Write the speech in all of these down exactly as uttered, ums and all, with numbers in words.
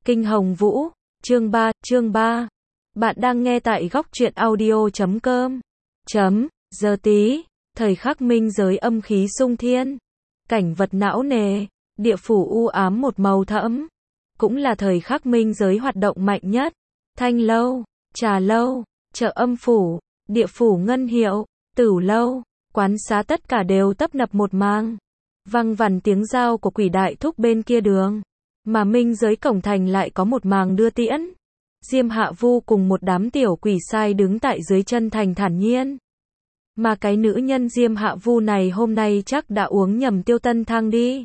Kinh Hồng Vũ, chương ba, chương ba. Bạn đang nghe tại góc truyện audio chấm com. Chấm, giờ tí, thời khắc minh giới âm khí sung thiên. Cảnh vật não nề, địa phủ u ám một màu thẫm. Cũng là thời khắc minh giới hoạt động mạnh nhất. Thanh lâu, trà lâu, chợ âm phủ, địa phủ ngân hiệu, tửu lâu, quán xá tất cả đều tấp nập một mang. Văng vẳng tiếng giao của quỷ đại thúc bên kia đường. Mà minh giới cổng thành lại có một màng đưa tiễn. Diêm Hạ Vu cùng một đám tiểu quỷ sai đứng tại dưới chân thành thản nhiên. Mà cái nữ nhân Diêm Hạ Vu này hôm nay chắc đã uống nhầm tiêu tân thang đi.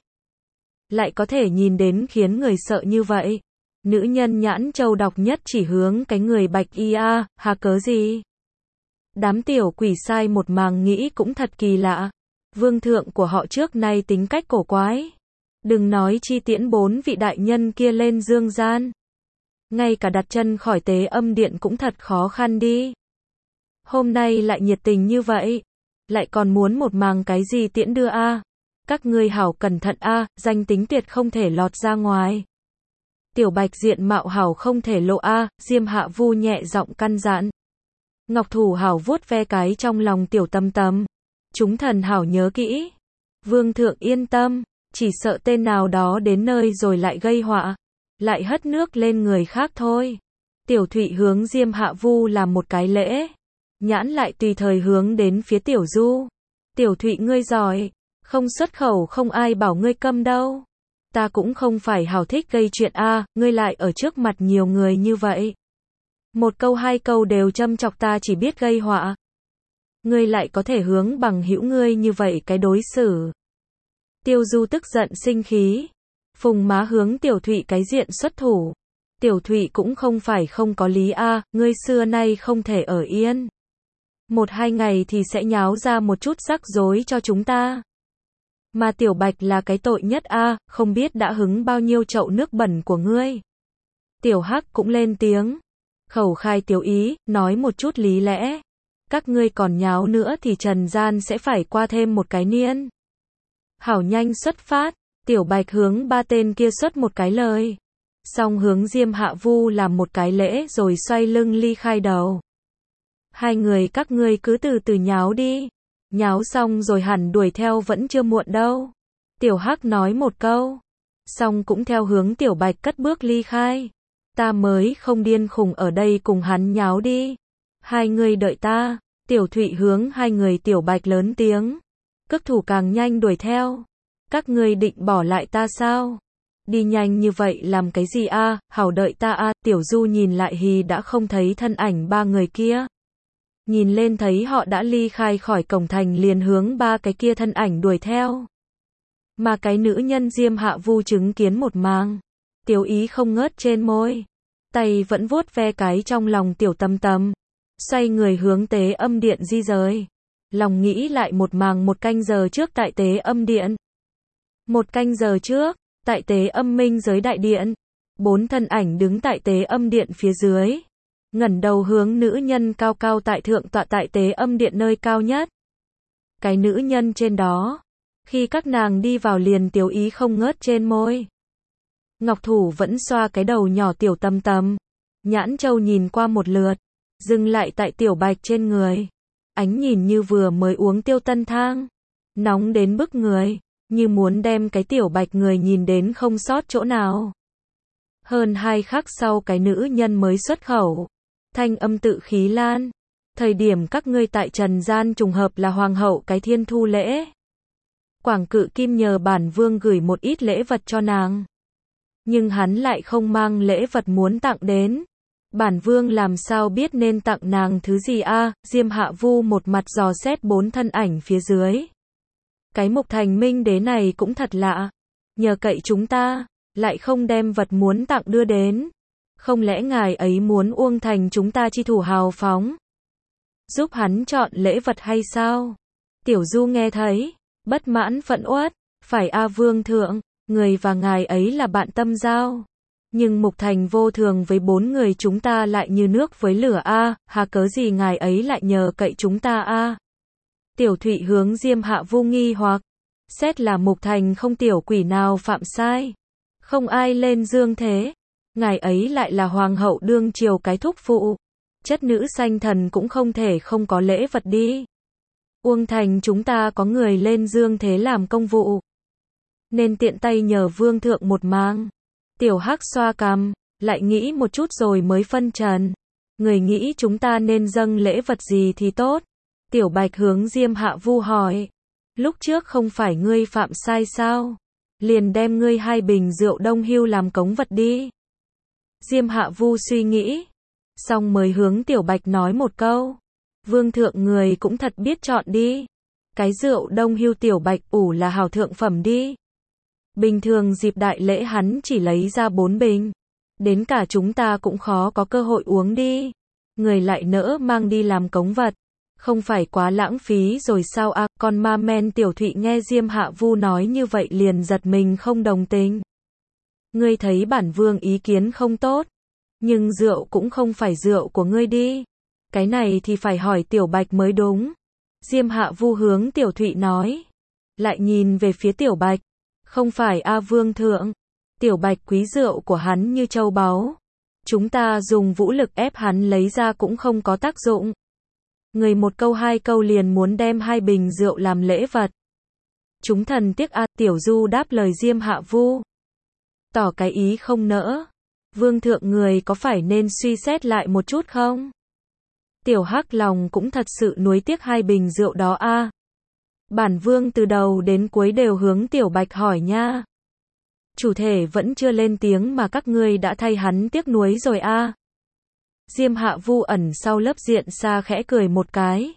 Lại có thể nhìn đến khiến người sợ như vậy. Nữ nhân nhãn châu độc nhất chỉ hướng cái người bạch y a, hà cớ gì? Đám tiểu quỷ sai một màng nghĩ cũng thật kỳ lạ. Vương thượng của họ trước nay tính cách cổ quái. Đừng nói chi tiễn bốn vị đại nhân kia lên dương gian. Ngay cả đặt chân khỏi tế âm điện cũng thật khó khăn đi. Hôm nay lại nhiệt tình như vậy. Lại còn muốn một màng cái gì tiễn đưa a? Các ngươi hảo cẩn thận a, danh tính tuyệt không thể lọt ra ngoài. Tiểu bạch diện mạo hảo không thể lộ a, Diêm Hạ Vu nhẹ giọng căn dặn. Ngọc thủ hảo vuốt ve cái trong lòng tiểu tâm tâm. Chúng thần hảo nhớ kỹ. Vương thượng yên tâm. Chỉ sợ tên nào đó đến nơi rồi lại gây họa, lại hất nước lên người khác thôi. Tiểu Thụy hướng Diêm Hạ Vu làm một cái lễ, nhãn lại tùy thời hướng đến phía Tiểu Du. Tiểu Thụy ngươi giỏi, không xuất khẩu không ai bảo ngươi câm đâu. Ta cũng không phải hảo thích gây chuyện a, ngươi lại ở trước mặt nhiều người như vậy. Một câu hai câu đều châm chọc ta chỉ biết gây họa. Ngươi lại có thể hướng bằng hữu ngươi như vậy cái đối xử. Tiêu Du tức giận sinh khí. Phùng má hướng Tiểu Thụy cái diện xuất thủ. Tiểu Thụy cũng không phải không có lý a, ngươi xưa nay không thể ở yên. Một hai ngày thì sẽ nháo ra một chút rắc rối cho chúng ta. Mà Tiểu Bạch là cái tội nhất a, không biết đã hứng bao nhiêu chậu nước bẩn của ngươi. Tiểu Hắc cũng lên tiếng. Khẩu khai tiểu ý, nói một chút lý lẽ. Các ngươi còn nháo nữa thì trần gian sẽ phải qua thêm một cái niên. Hảo nhanh xuất phát, Tiểu Bạch hướng ba tên kia xuất một cái lời. Xong hướng Diêm Hạ Vu làm một cái lễ rồi xoay lưng ly khai đầu. Hai người các ngươi cứ từ từ nháo đi. Nháo xong rồi hẳn đuổi theo vẫn chưa muộn đâu. Tiểu Hắc nói một câu. Xong cũng theo hướng Tiểu Bạch cất bước ly khai. Ta mới không điên khùng ở đây cùng hắn nháo đi. Hai người đợi ta. Tiểu Thụy hướng hai người Tiểu Bạch lớn tiếng. Cước thủ càng nhanh đuổi theo. Các ngươi định bỏ lại ta sao? Đi nhanh như vậy làm cái gì a? Hảo đợi ta a. Tiểu Du nhìn lại hì đã không thấy thân ảnh ba người kia. Nhìn lên thấy họ đã ly khai khỏi cổng thành liền hướng ba cái kia thân ảnh đuổi theo. Mà cái nữ nhân Diêm Hạ Vu chứng kiến một màng. Tiểu ý không ngớt trên môi. Tay vẫn vuốt ve cái trong lòng tiểu tâm tâm. Xoay người hướng tế âm điện di rời. Lòng nghĩ lại một màng một canh giờ trước tại tế âm điện. Một canh giờ trước, tại tế âm minh giới đại điện. Bốn thân ảnh đứng tại tế âm điện phía dưới. Ngẩng đầu hướng nữ nhân cao cao tại thượng tọa tại tế âm điện nơi cao nhất. Cái nữ nhân trên đó. Khi các nàng đi vào liền tiểu ý không ngớt trên môi. Ngọc thủ vẫn xoa cái đầu nhỏ tiểu tâm tâm. Nhãn châu nhìn qua một lượt. Dừng lại tại Tiểu Bạch trên người. Ánh nhìn như vừa mới uống tiêu tân thang. Nóng đến bức người. Như muốn đem cái Tiểu Bạch người nhìn đến không sót chỗ nào. Hơn hai khắc sau cái nữ nhân mới xuất khẩu. Thanh âm tự khí lan. Thời điểm các ngươi tại trần gian trùng hợp là hoàng hậu cái thiên thu lễ. Quảng Cự Kim nhờ bản vương gửi một ít lễ vật cho nàng. Nhưng hắn lại không mang lễ vật muốn tặng đến. Bản vương làm sao biết nên tặng nàng thứ gì a? Diêm Hạ Vu một mặt dò xét bốn thân ảnh phía dưới. Cái Mục Thành Minh đế này cũng thật lạ. Nhờ cậy chúng ta, lại không đem vật muốn tặng đưa đến. Không lẽ ngài ấy muốn Uông Thành chúng ta chi thủ hào phóng? Giúp hắn chọn lễ vật hay sao? Tiểu Du nghe thấy, bất mãn phẫn uất. Phải a vương thượng, người và ngài ấy là bạn tâm giao. Nhưng Mục Thành vô thường với bốn người chúng ta lại như nước với lửa a, hà cớ gì ngài ấy lại nhờ cậy chúng ta a? Tiểu Thụy hướng Diêm Hạ Vu nghi hoặc, xét là Mục Thành không tiểu quỷ nào phạm sai, không ai lên dương thế, Ngài ấy lại là hoàng hậu đương triều cái thúc phụ. Chất nữ sanh thần cũng không thể không có lễ vật đi. Uông Thành chúng ta có người lên dương thế làm công vụ, nên tiện tay nhờ vương thượng một mang. Tiểu Hắc xoa cằm, lại nghĩ một chút rồi mới phân trần. Người nghĩ chúng ta nên dâng lễ vật gì thì tốt? Tiểu Bạch hướng Diêm Hạ Vu hỏi. Lúc trước không phải ngươi phạm sai sao? Liền đem ngươi hai bình rượu Đông Hưu làm cống vật đi. Diêm Hạ Vu suy nghĩ, xong mới hướng Tiểu Bạch nói một câu. Vương thượng người cũng thật biết chọn đi. Cái rượu Đông Hưu Tiểu Bạch ủ là hào thượng phẩm đi. Bình thường dịp đại lễ hắn chỉ lấy ra bốn bình. Đến cả chúng ta cũng khó có cơ hội uống đi. Người lại nỡ mang đi làm cống vật. Không phải quá lãng phí rồi sao à? Con ma men Tiểu Thụy nghe Diêm Hạ Vu nói như vậy liền giật mình không đồng tình. Ngươi thấy bản vương ý kiến không tốt. Nhưng rượu cũng không phải rượu của ngươi đi. Cái này thì phải hỏi Tiểu Bạch mới đúng. Diêm Hạ Vu hướng Tiểu Thụy nói. Lại nhìn về phía Tiểu Bạch. Không phải a vương thượng. Tiểu Bạch quý rượu của hắn như châu báu. Chúng ta dùng vũ lực ép hắn lấy ra cũng không có tác dụng. Người một câu hai câu liền muốn đem hai bình rượu làm lễ vật. Chúng thần tiếc a. Tiểu Du đáp lời Diêm Hạ Vu. Tỏ cái ý không nỡ. Vương thượng người có phải nên suy xét lại một chút không? Tiểu Hắc lòng cũng thật sự nuối tiếc hai bình rượu đó a. Bản vương từ đầu đến cuối đều hướng Tiểu Bạch hỏi nha. Chủ thể vẫn chưa lên tiếng mà các ngươi đã thay hắn tiếc nuối rồi a. Diêm Hạ Vu ẩn sau lớp diện xa khẽ cười một cái.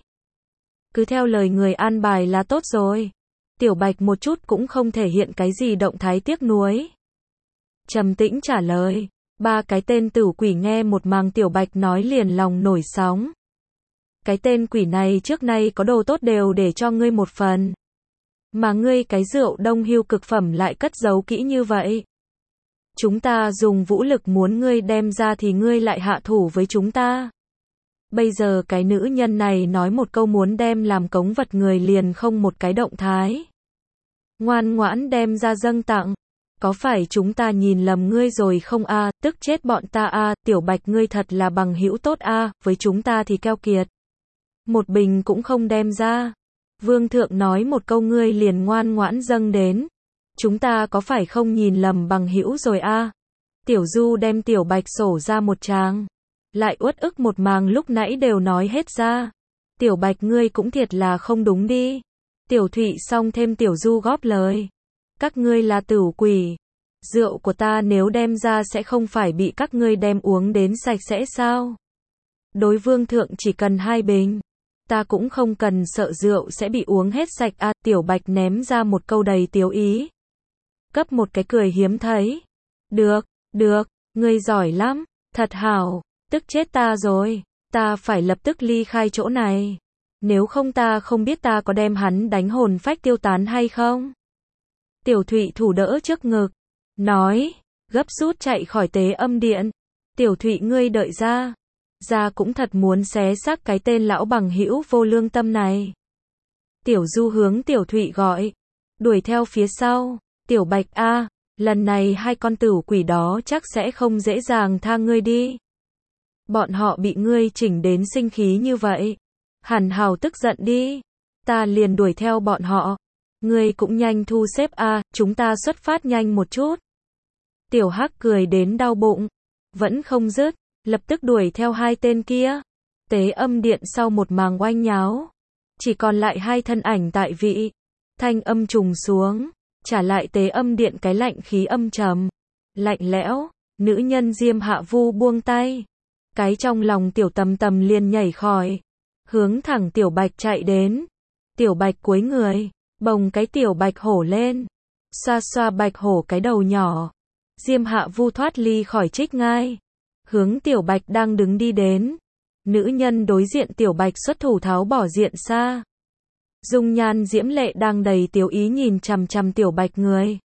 Cứ theo lời người an bài là tốt rồi. Tiểu Bạch một chút cũng không thể hiện cái gì động thái tiếc nuối. Trầm tĩnh trả lời. Ba cái tên tử quỷ nghe một màng Tiểu Bạch nói liền lòng nổi sóng. Cái tên quỷ này trước nay có đồ tốt đều để cho ngươi một phần. Mà ngươi cái rượu Đông Hưu cực phẩm lại cất giấu kỹ như vậy. Chúng ta dùng vũ lực muốn ngươi đem ra thì ngươi lại hạ thủ với chúng ta. Bây giờ cái nữ nhân này nói một câu muốn đem làm cống vật người liền không một cái động thái. Ngoan ngoãn đem ra dâng tặng. Có phải chúng ta nhìn lầm ngươi rồi không a? Tức chết bọn ta a. Tiểu Bạch ngươi thật là bằng hữu tốt a. Với chúng ta thì keo kiệt. Một bình cũng không đem ra. Vương thượng nói một câu ngươi liền ngoan ngoãn dâng đến. Chúng ta có phải không nhìn lầm bằng hữu rồi a? Tiểu Du đem Tiểu Bạch sổ ra một tràng. Lại uất ức một màng lúc nãy đều nói hết ra. Tiểu Bạch ngươi cũng thiệt là không đúng đi. Tiểu Thụy xong thêm Tiểu Du góp lời. Các ngươi là tửu quỷ. Rượu của ta nếu đem ra sẽ không phải bị các ngươi đem uống đến sạch sẽ sao? Đối vương thượng chỉ cần hai bình. Ta cũng không cần sợ rượu sẽ bị uống hết sạch à. Tiểu Bạch ném ra một câu đầy tiếu ý. Cấp một cái cười hiếm thấy. Được, được, ngươi giỏi lắm, thật hảo, tức chết ta rồi. Ta phải lập tức ly khai chỗ này. Nếu không ta không biết ta có đem hắn đánh hồn phách tiêu tán hay không? Tiểu Thụy thủ đỡ trước ngực. Nói, gấp rút chạy khỏi tế âm điện. Tiểu Thụy ngươi đợi ra. Ra cũng thật muốn xé xác cái tên lão bằng hữu vô lương tâm này. Tiểu Du hướng Tiểu Thụy gọi. Đuổi theo phía sau. Tiểu Bạch a, lần này hai con tửu quỷ đó chắc sẽ không dễ dàng tha ngươi đi. Bọn họ bị ngươi chỉnh đến sinh khí như vậy. Hẳn hào tức giận đi. Ta liền đuổi theo bọn họ. Ngươi cũng nhanh thu xếp a, chúng ta xuất phát nhanh một chút. Tiểu Hắc cười đến đau bụng. Vẫn không dứt, lập tức đuổi theo hai tên kia. Tế âm điện sau một màng oanh nháo. Chỉ còn lại hai thân ảnh tại vị. Thanh âm trùng xuống. Trả lại tế âm điện cái lạnh khí âm trầm. Lạnh lẽo. Nữ nhân Diêm Hạ Vu buông tay. Cái trong lòng Tiểu Tầm Tầm liền nhảy khỏi. Hướng thẳng Tiểu Bạch chạy đến. Tiểu Bạch cúi người. Bồng cái Tiểu Bạch hổ lên. Xoa xoa Bạch hổ cái đầu nhỏ. Diêm Hạ Vu thoát ly khỏi trích ngai. Hướng Tiểu Bạch đang đứng đi đến. Nữ nhân đối diện Tiểu Bạch xuất thủ tháo bỏ diện xa. Dung nhan diễm lệ đang đầy tiểu ý nhìn chằm chằm Tiểu Bạch người.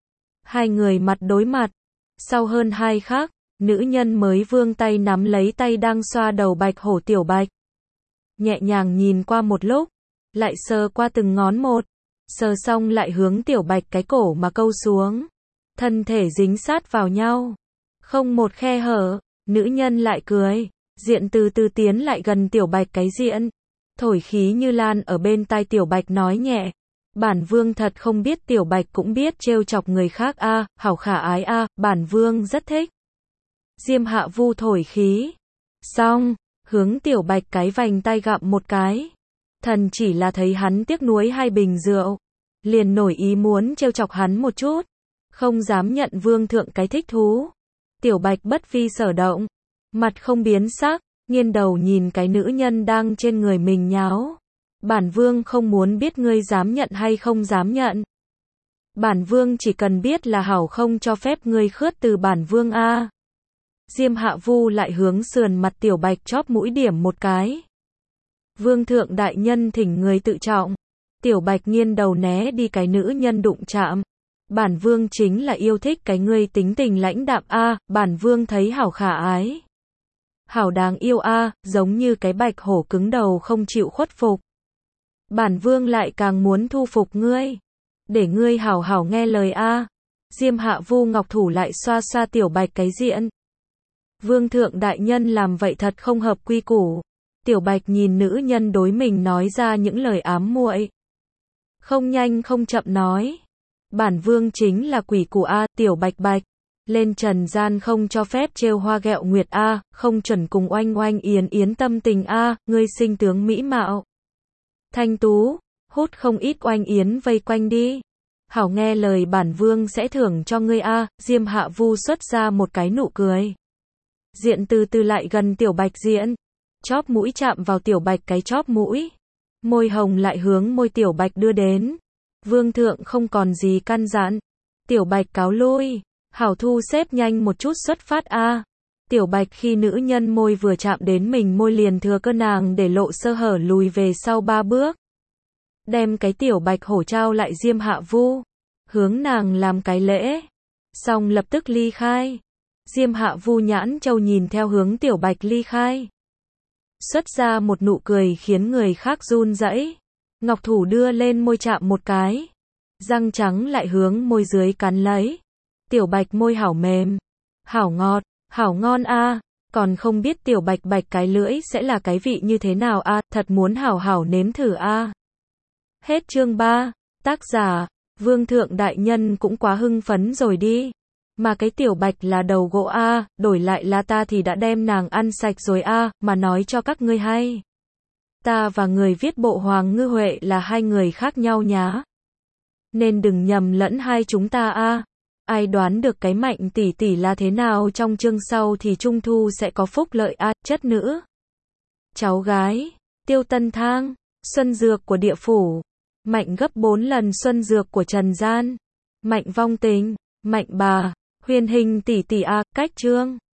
Hai người mặt đối mặt. Sau hơn hai khắc, nữ nhân mới vươn tay nắm lấy tay đang xoa đầu Bạch hổ Tiểu Bạch. Nhẹ nhàng nhìn qua một lúc, lại sờ qua từng ngón một. Sờ xong lại hướng Tiểu Bạch cái cổ mà câu xuống. Thân thể dính sát vào nhau. Không một khe hở, nữ nhân lại cười. Diện từ từ tiến lại gần Tiểu Bạch cái diện. Thổi khí như lan ở bên tai Tiểu Bạch nói nhẹ. Bản vương thật không biết Tiểu Bạch cũng biết trêu chọc người khác a, à, hảo khả ái a, à, bản vương rất thích. Diêm Hạ Vu thổi khí. Xong, hướng Tiểu Bạch cái vành tay gặm một cái. Thần chỉ là thấy hắn tiếc nuối hai bình rượu. Liền nổi ý muốn trêu chọc hắn một chút. Không dám nhận vương thượng cái thích thú. Tiểu Bạch bất vi sở động. Mặt không biến sắc, nghiêng đầu nhìn cái nữ nhân đang trên người mình nháo. Bản vương không muốn biết ngươi dám nhận hay không dám nhận. Bản vương chỉ cần biết là hảo không cho phép ngươi khước từ bản vương a. Diêm Hạ Vu lại hướng sườn mặt Tiểu Bạch chóp mũi điểm một cái. Vương thượng đại nhân thỉnh người tự trọng. Tiểu Bạch nghiêng đầu né đi cái nữ nhân đụng chạm. Bản vương chính là yêu thích cái ngươi tính tình lãnh đạm a, bản vương thấy hảo khả ái. Hảo đáng yêu a, giống như cái bạch hổ cứng đầu không chịu khuất phục. Bản vương lại càng muốn thu phục ngươi. Để ngươi hảo hảo nghe lời a. Diêm Hạ Vu ngọc thủ lại xoa xoa Tiểu Bạch cái diện. Vương thượng đại nhân làm vậy thật không hợp quy củ. Tiểu Bạch nhìn nữ nhân đối mình nói ra những lời ám muội. Không nhanh không chậm nói. Bản vương chính là quỷ củ a, Tiểu Bạch Bạch. Lên trần gian không cho phép trêu hoa ghẹo nguyệt a, không chuẩn cùng oanh oanh yến yến tâm tình a, ngươi sinh tướng mỹ mạo. Thanh tú, hút không ít oanh yến vây quanh đi. Hảo nghe lời bản vương sẽ thưởng cho ngươi a, Diêm Hạ Vu xuất ra một cái nụ cười. Diện từ từ lại gần Tiểu Bạch diện. Chóp mũi chạm vào Tiểu Bạch cái chóp mũi. Môi hồng lại hướng môi Tiểu Bạch đưa đến. Vương thượng không còn gì căn dặn. Tiểu Bạch cáo lui. Hảo thu xếp nhanh một chút xuất phát a. Tiểu Bạch khi nữ nhân môi vừa chạm đến mình môi liền thừa cơ nàng để lộ sơ hở lùi về sau ba bước. Đem cái Tiểu Bạch hổ trao lại Diêm Hạ Vu. Hướng nàng làm cái lễ. Xong lập tức ly khai. Diêm Hạ Vu nhãn châu nhìn theo hướng Tiểu Bạch ly khai. Xuất ra một nụ cười khiến người khác run rẩy. Ngọc thủ đưa lên môi chạm một cái. Răng trắng lại hướng môi dưới cắn lấy. Tiểu Bạch môi hảo mềm. Hảo ngọt, hảo ngon a. Còn không biết Tiểu Bạch Bạch cái lưỡi sẽ là cái vị như thế nào a, thật muốn hảo hảo nếm thử a. Hết chương ba. Tác giả, Vương thượng đại nhân cũng quá hưng phấn rồi đi. Mà cái Tiểu Bạch là đầu gỗ a, đổi lại là ta thì đã đem nàng ăn sạch rồi a, mà nói cho các ngươi hay. Ta và người viết bộ Hoàng Ngư Huệ là hai người khác nhau nhá. Nên đừng nhầm lẫn hai chúng ta a. Ai đoán được cái Mạnh tỷ tỷ là thế nào trong chương sau thì Trung Thu sẽ có phúc lợi a, chất nữ. Cháu gái, Tiêu Tân Thang, xuân dược của địa phủ. Mạnh gấp bốn lần xuân dược của trần gian. Mạnh vong tình, Mạnh bà, Huyền Hình tỷ tỷ a, cách chương.